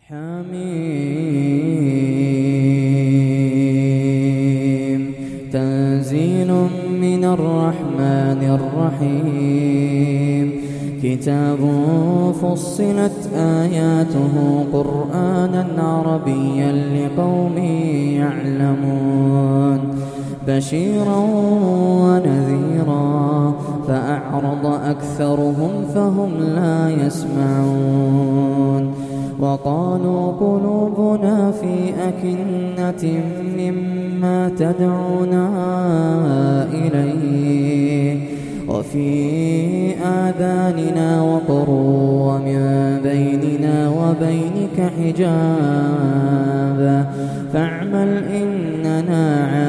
حميم تنزيل من الرحمن الرحيم كتاب فصلت آياته قرآنا عربيا لقوم يعلمون بشيرا ونذيرا فأعرض أكثرهم فهم لا يسمعون وقالوا قلوبنا في أكنة مما تدعونا إليه وفي آذاننا وقر ومن بيننا وبينك حجاب فاعمل إننا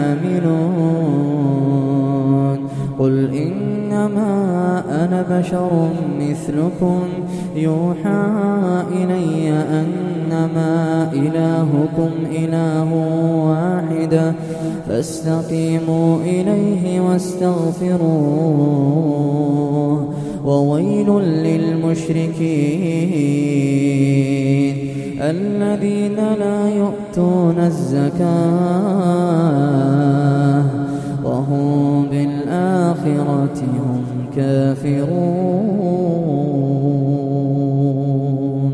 عاملون قل إنما أنا بشر مثلكم يوحى إلي أنما إلهكم إله واحد فاستقيموا إليه واستغفروه وويل للمشركين الذين لا يؤتون الزكاة وهم بالآخرة هم كافرون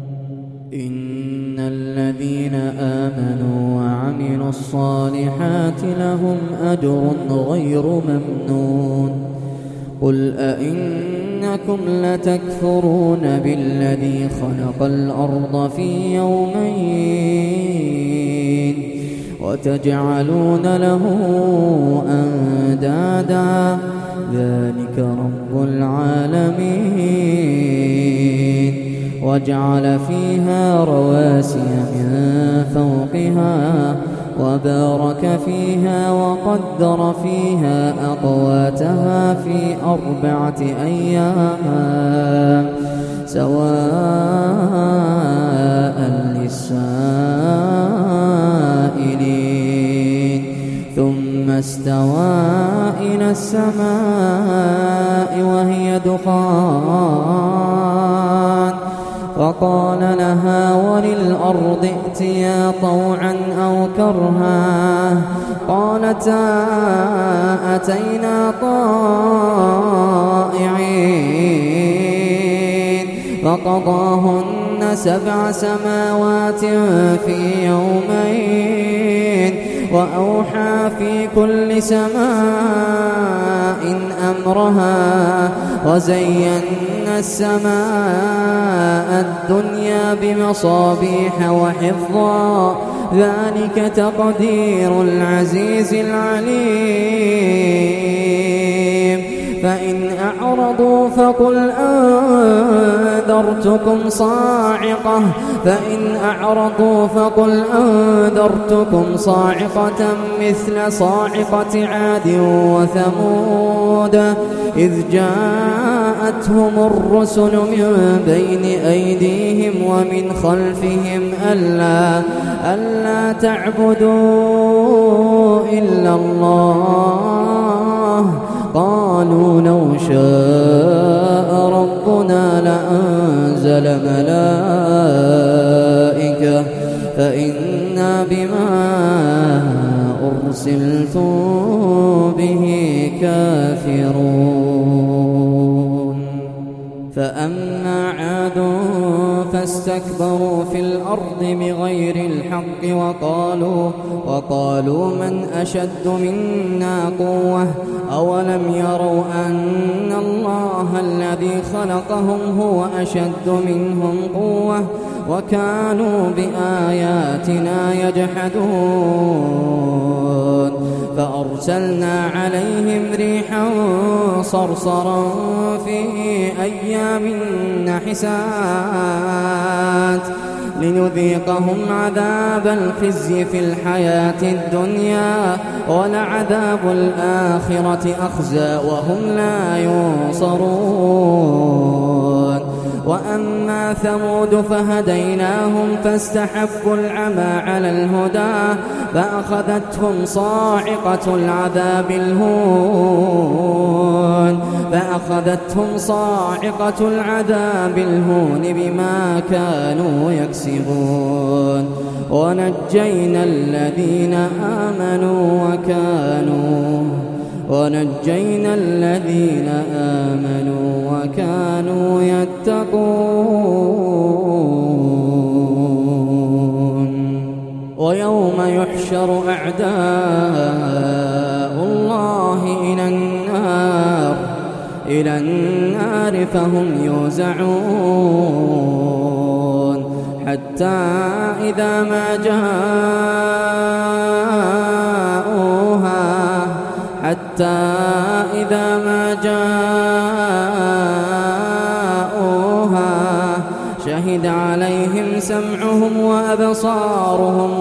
إن الذين آمنوا وعملوا الصالحات لهم أجر غير ممنون قل أئنكم لتكفرون بالذي خلق الأرض في يومين وتجعلون له أندادا ذلك رب العالمين وجعل فيها رواسي من فوقها وبارك فيها وقدر فيها أقواتها في 4 أيام سواء للسائلين ثم استوى إلى السماء وهي دخان فقال لها وللأرض ائتيا طوعا أو كرها قالتا أتينا طائعين فقضاهن 7 سماوات في يومين وأوحى في كل سماء أمرها وزينا السماء الدنيا بمصابيح وحفظا ذلك تقدير العزيز العليم فإن أعرضوا فقل أنذرتكم صاعقة مثل صاعقة عاد وثمود إذ جاءتهم الرسل من بين أيديهم ومن خلفهم ألا تعبدوا إلا الله قالوا لو شاء ربنا لأنزل ملائكة فإنا بما أرسلتم به كافرون فأما عاد فاستكبروا في الأرض بغير الحق وقالوا من أشد منا قوة أولم يروا أن الله الذي خلقهم هو أشد منهم قوة وكانوا بآياتنا يجحدون فأرسلنا عليهم ريحا صرصرا في أيام نحسات لنذيقهم عذاب الخزي في الحياة الدنيا ولعذاب الآخرة أخزى وهم لا ينصرون وأما ثمود فهديناهم فاستحبوا العمى على الهدى فأخذتهم صاعقة العذاب الهون بما كانوا يكسبون ونجينا الذين آمنوا وكانوا يتقون ويوم يحشر أعداء الله إلى النار فهم يوزعون حتى إذا ما جاءوها شهد عليهم سمعهم وأبصارهم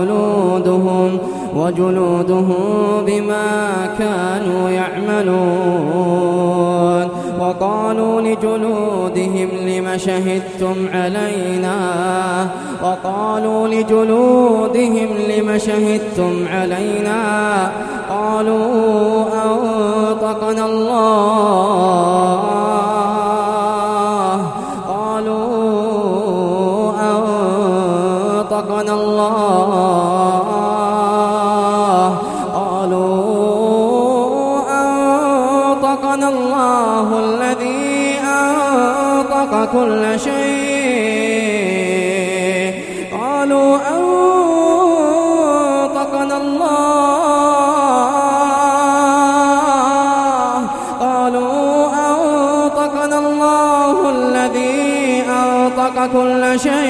وجلودهم بما كانوا يعملون وقالوا لجلودهم لم شهدتم علينا قالوا أنطقنا الله الذي أنطق كل شيء قالوا أنطقنا الله الذي أنطق كل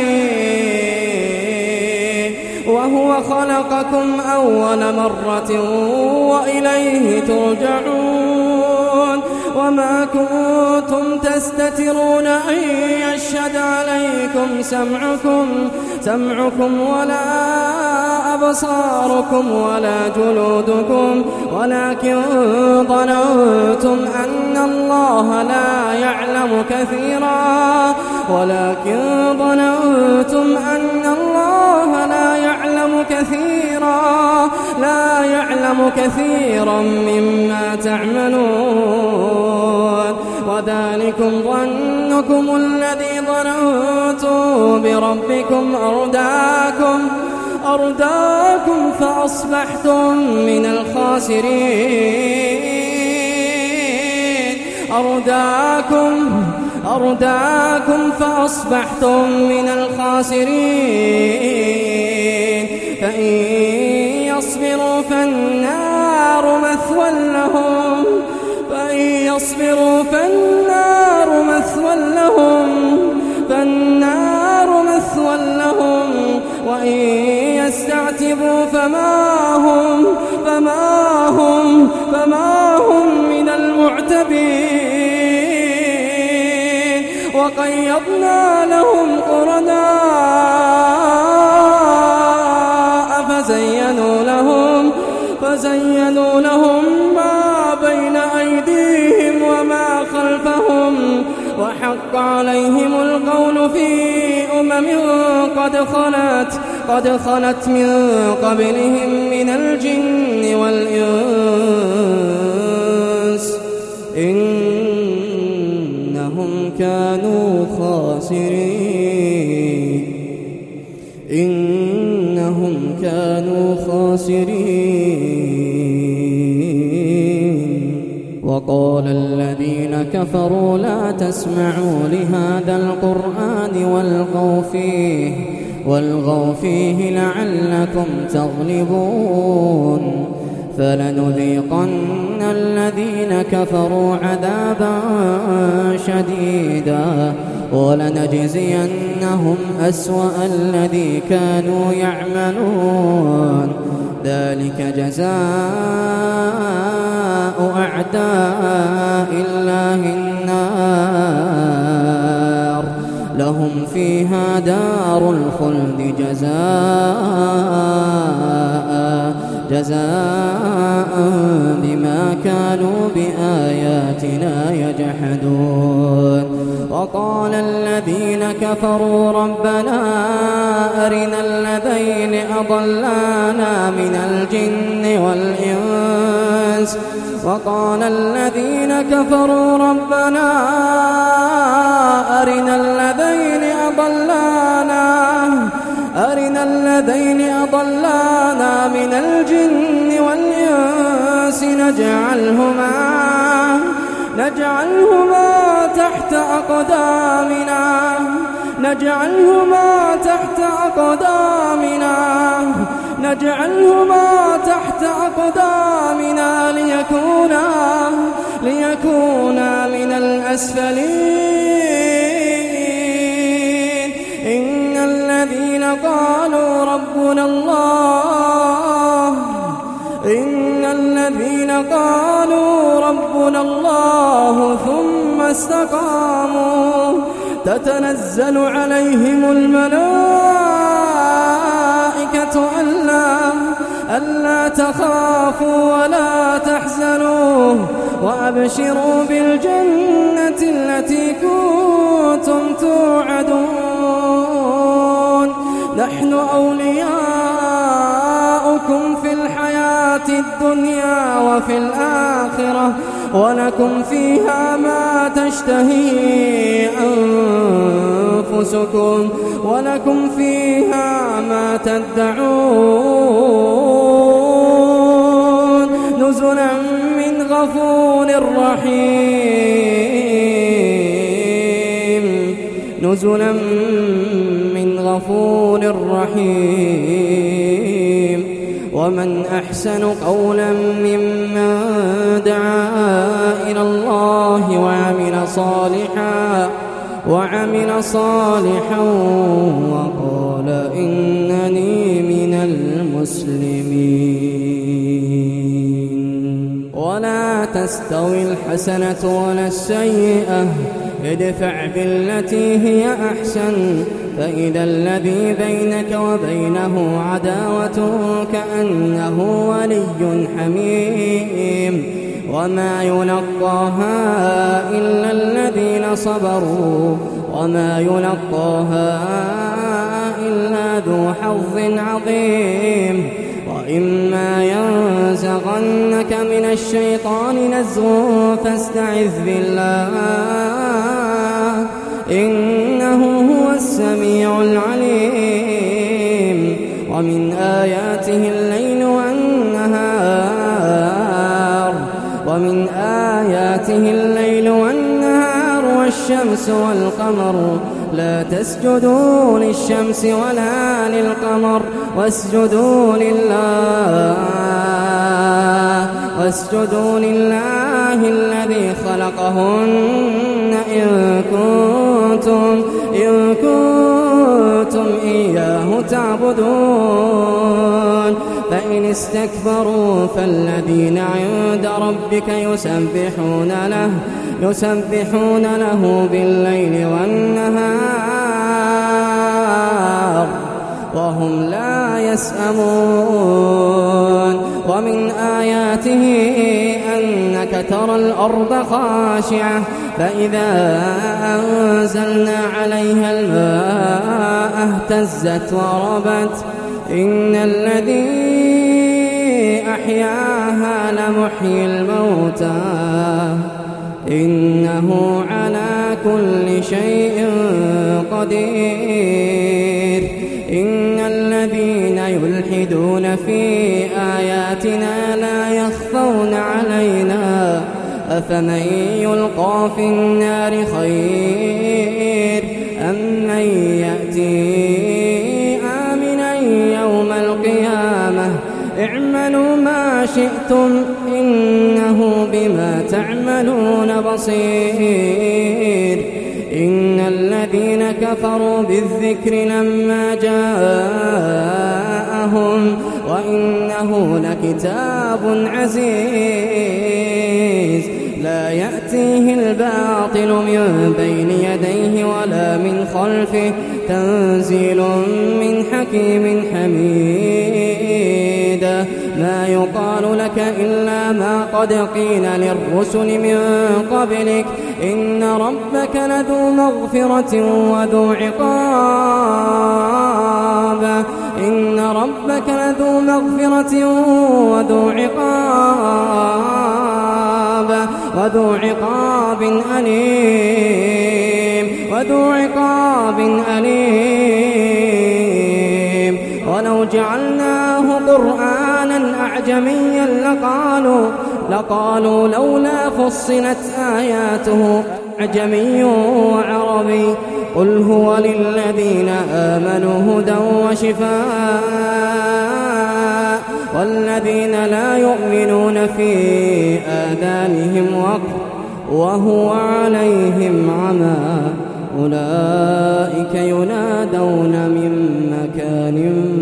شيء وهو خلقكم أول مرة وإليه ترجعون وما كنتم تستترون أن يشهد عليكم سمعكم ولا أبصاركم ولا جلودكم ولكن ظننتم أن الله لا يعلم كثيرا مما تعملون وذلكم ظنكم الذي ظننتم بربكم أرداكم فأصبحتم من الخاسرين فإن يصبروا فالنار مثوى لهم وإن يستعتبوا فما هم من المعتبين وقيضنا لهم قرناء فزينوا لهم ما بين أيديهم وما خلفهم وحق عليهم القول في أمم قد خلت من قبلهم من الجن والإنس إنهم كانوا خاسرين وقال الذين كفروا لا تسمعوا لهذا القرآن والغوا فيه لعلكم تغلبون فلنذيقن الذين كفروا عذابا شديدا ولنجزينهم أسوأ الذي كانوا يعملون ذلك جزاء أعداء الله النار لهم فيها دار الخلد جزاء بما كانوا بآياتنا يجحدون. وقال الذين كفروا ربنا أرنا الذين أضلانا من الجن والإنس. وقال الذين كفروا ربنا أرنا الذين أضلانا من الجن والإنس نجعلهما تحت أقدامنا ليكونا من الأسفلين. إن الذين قالوا ربنا الله ثم استقاموا تتنزل عليهم الملائكة ألا تخافوا ولا تحزنوا وأبشروا بالجنة التي كنتم توعدون. نحن أولياؤكم في الحياة الدنيا وفي الآخرة ولكم فيها ما تشتهي أنفسكم ولكم فيها ما تدعون. نزلا من غفور رحيم. ومن أحسن قولا ممن دعا إلى الله وعمل صالحا وقال إنني من المسلمين. ولا تستوي الحسنة ولا السيئة ادفع بالتي هي أحسن فإذا الذي بينك وبينه عداوة كأنه ولي حميم. وما يلقاها إلا الذين صبروا وما يلقاها إلا ذو حظ عظيم. وإما ينزغنك من الشيطان نزغ فاستعذ بالله إنه هو السميع العليم. ومن آياته الليل والنهار والشمس والقمر لا تسجدوا للشمس ولا للقمر واسجدوا لله الذي خلقهن إن كنتم إياه تعبدون. فإن استكبروا فالذين عند ربك يسبحون له بالليل والنهار وهم لا يسأمون. ومن آياته أنك ترى الأرض خاشعة فإذا أنزلنا عليها الماء اهتزت وربت. إن الذي أحياها لمحيي الموتى إنه على كل شيء قدير. إن الذين يلحدون في آياتنا لا يخفون علينا أفمن يلقى في النار خير أم من يأتي آمنا يوم القيامة. اعملوا ما شئتم إنه بما تعملون بصير. إن الذين كفروا بالذكر لما جاءهم وإنه لكتاب عزيز لا يأتيه الباطل من بين يديه ولا من خلفه تنزيل من حكيم حميد. ما يقال لك إلا ما قد قيل للرسل من قبلك إن ربك لذو مغفرة وذو عقاب إن ربك لذو مغفرة وذو عقاب أليم ولو جعلناه قرآنا أعجميا لقالوا لولا فصلت آياته أعجمي وعربي قل هو للذين آمنوا هدى وشفاء والذين لا يؤمنون في آذانهم وقر وهو عليهم عمى أولئك ينادون من مكان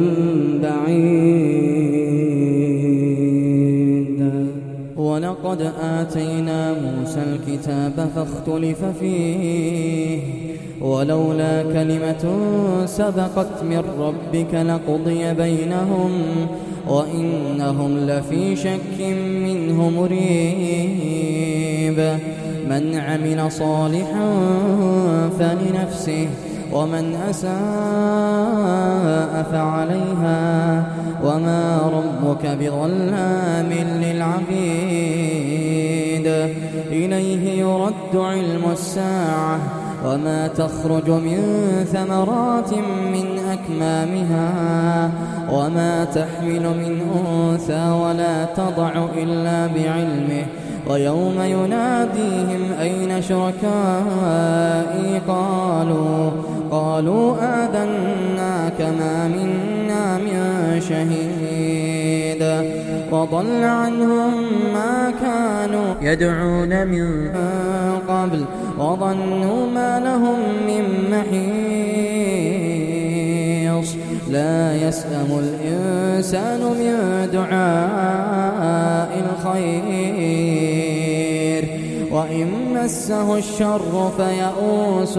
بعيد ولقد آتينا موسى الكتاب فاختلف فيه ولولا كلمة سبقت من ربك لقضي بينهم وإنهم لفي شك منه مريب من عمل صالحا فلنفسه ومن أساء فعليها وما ربك بظلام للعبيد إليه يرد علم الساعة وما تخرج من ثمرات من أكمامها وما تحمل من أنثى ولا تضع إلا بعلمه ويوم يناديهم أين شركائي قالوا آذناك ما منا من شهيد وضل عنهم ما كانوا يدعون من قبل وظنوا ما لهم من محيص لا يسأم الإنسان من دعاء الخير وإن مسه الشر فيئوس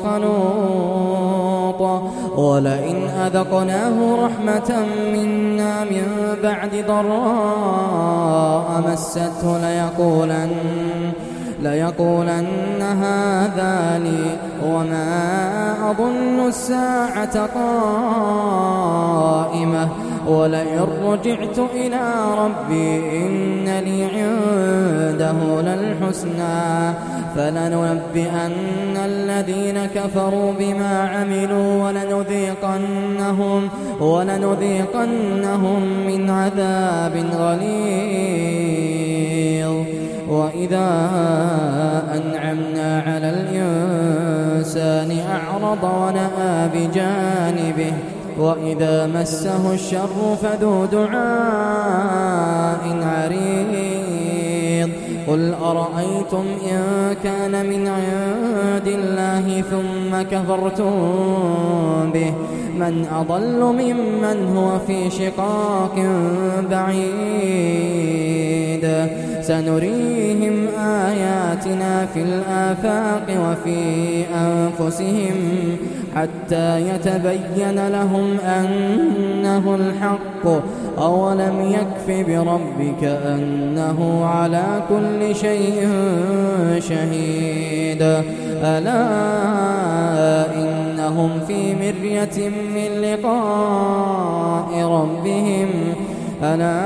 قنوط ولئن أذقناه رحمة منا من بعد ضراء مسته ليقولن هذا لي وما أظن الساعة قائمة ولئن رجعت إلى ربي إن لي عنده للحسنى فلننبئن الذين كفروا بما عملوا ولنذيقنهم من عذاب غليظ وإذا أنعمنا على الإنسان أعرض ونأى بجانبه وإذا مسه الشر فذو دعاء عريض قل أرأيتم إن كان من عند الله ثم كفرتم به من أضل ممن هو في شقاق بعيد سنريهم آياتنا في الآفاق وفي أنفسهم حتى يتبين لهم أنه الحق أولم يكف بربك أنه على كل شيء شهيد ألا إنهم في مرية من لقاء ربهم ألا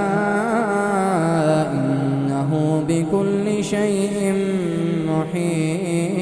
إنه بكل شيء محيط